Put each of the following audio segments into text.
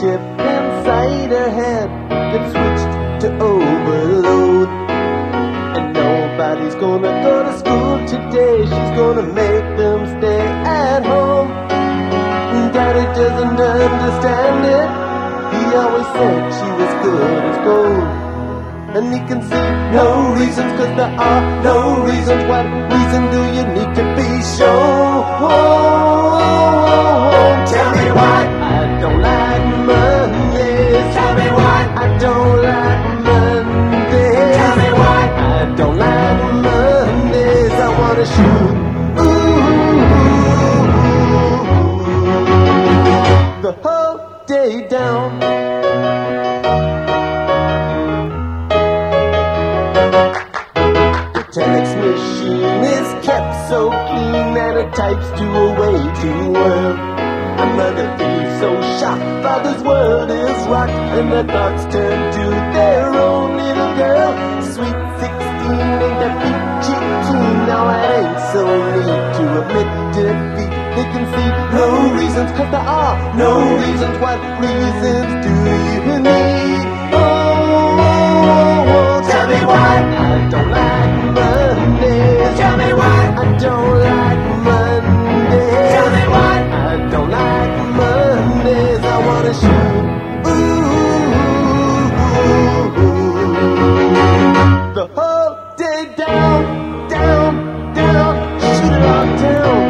chip inside her head gets switched to overload. And nobody's gonna go to school today, she's gonna make them stay at home. Daddy doesn't understand it, he always said she was good as gold. And he can see no reasons, cause there are no reasons. What reason do you need to be shown? Tell me why I don't like Mondays. Tell me why I don't like Mondays. Tell me why I don't like Mondays. I wanna shoot the whole day down. Telex machine is kept so clean that it types to a waiting world. A mother feels so shocked, father's world is rocked, and their thoughts turn to their own little girl. Sweet 16 ain't that peachy keen, now it ain't so neat to admit defeat. They can see no reasons, cause there are no reasons. What reasons do you need? Tell me why I don't like Mondays. Tell me why I don't like Mondays. Tell me why I don't like Mondays. I wanna shoot the whole day down, down, down. Shoot it all down.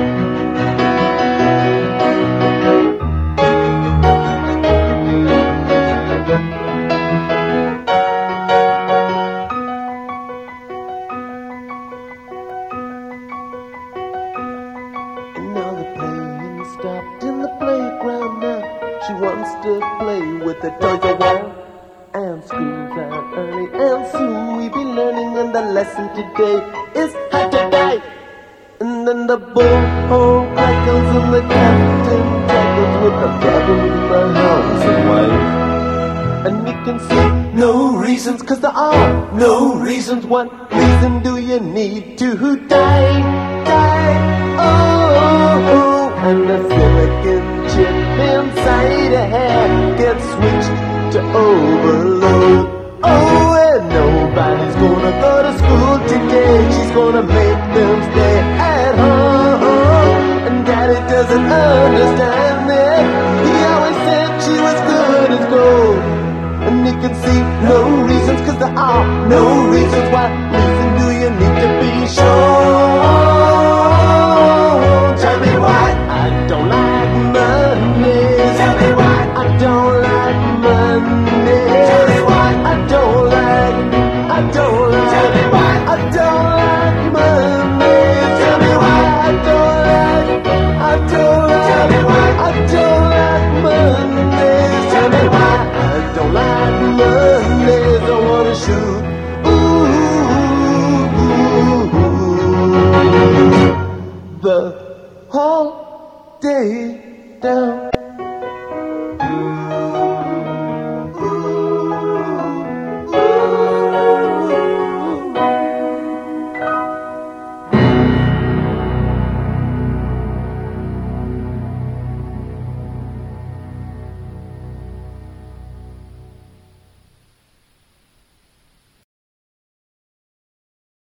Stopped in the playground now. She wants to play with the toys a while. And school's out early, and soon we be learning. And the lesson today is how to die. And then the bullhorn crackles and the captain tackles with the devil in the house and wife. And you can see no reasons, cause there are no reasons. What reason do you need to die? Die, oh. And the silicon chip inside her head gets switched to overload. Oh, and nobody's gonna go to school today, she's gonna make them stay at home. And daddy doesn't understand it, he always said she was good as gold. And you can see no reasons, cause there are no reasons. What reason do you need to be sure? Tell me why I don't like Mondays. Tell me why I don't like Mondays. Tell me why I don't like. Tell me why I don't like Mondays. Tell me why I don't like. Tell me why I don't like Mondays. Tell me why I don't like Mondays. I wanna shoot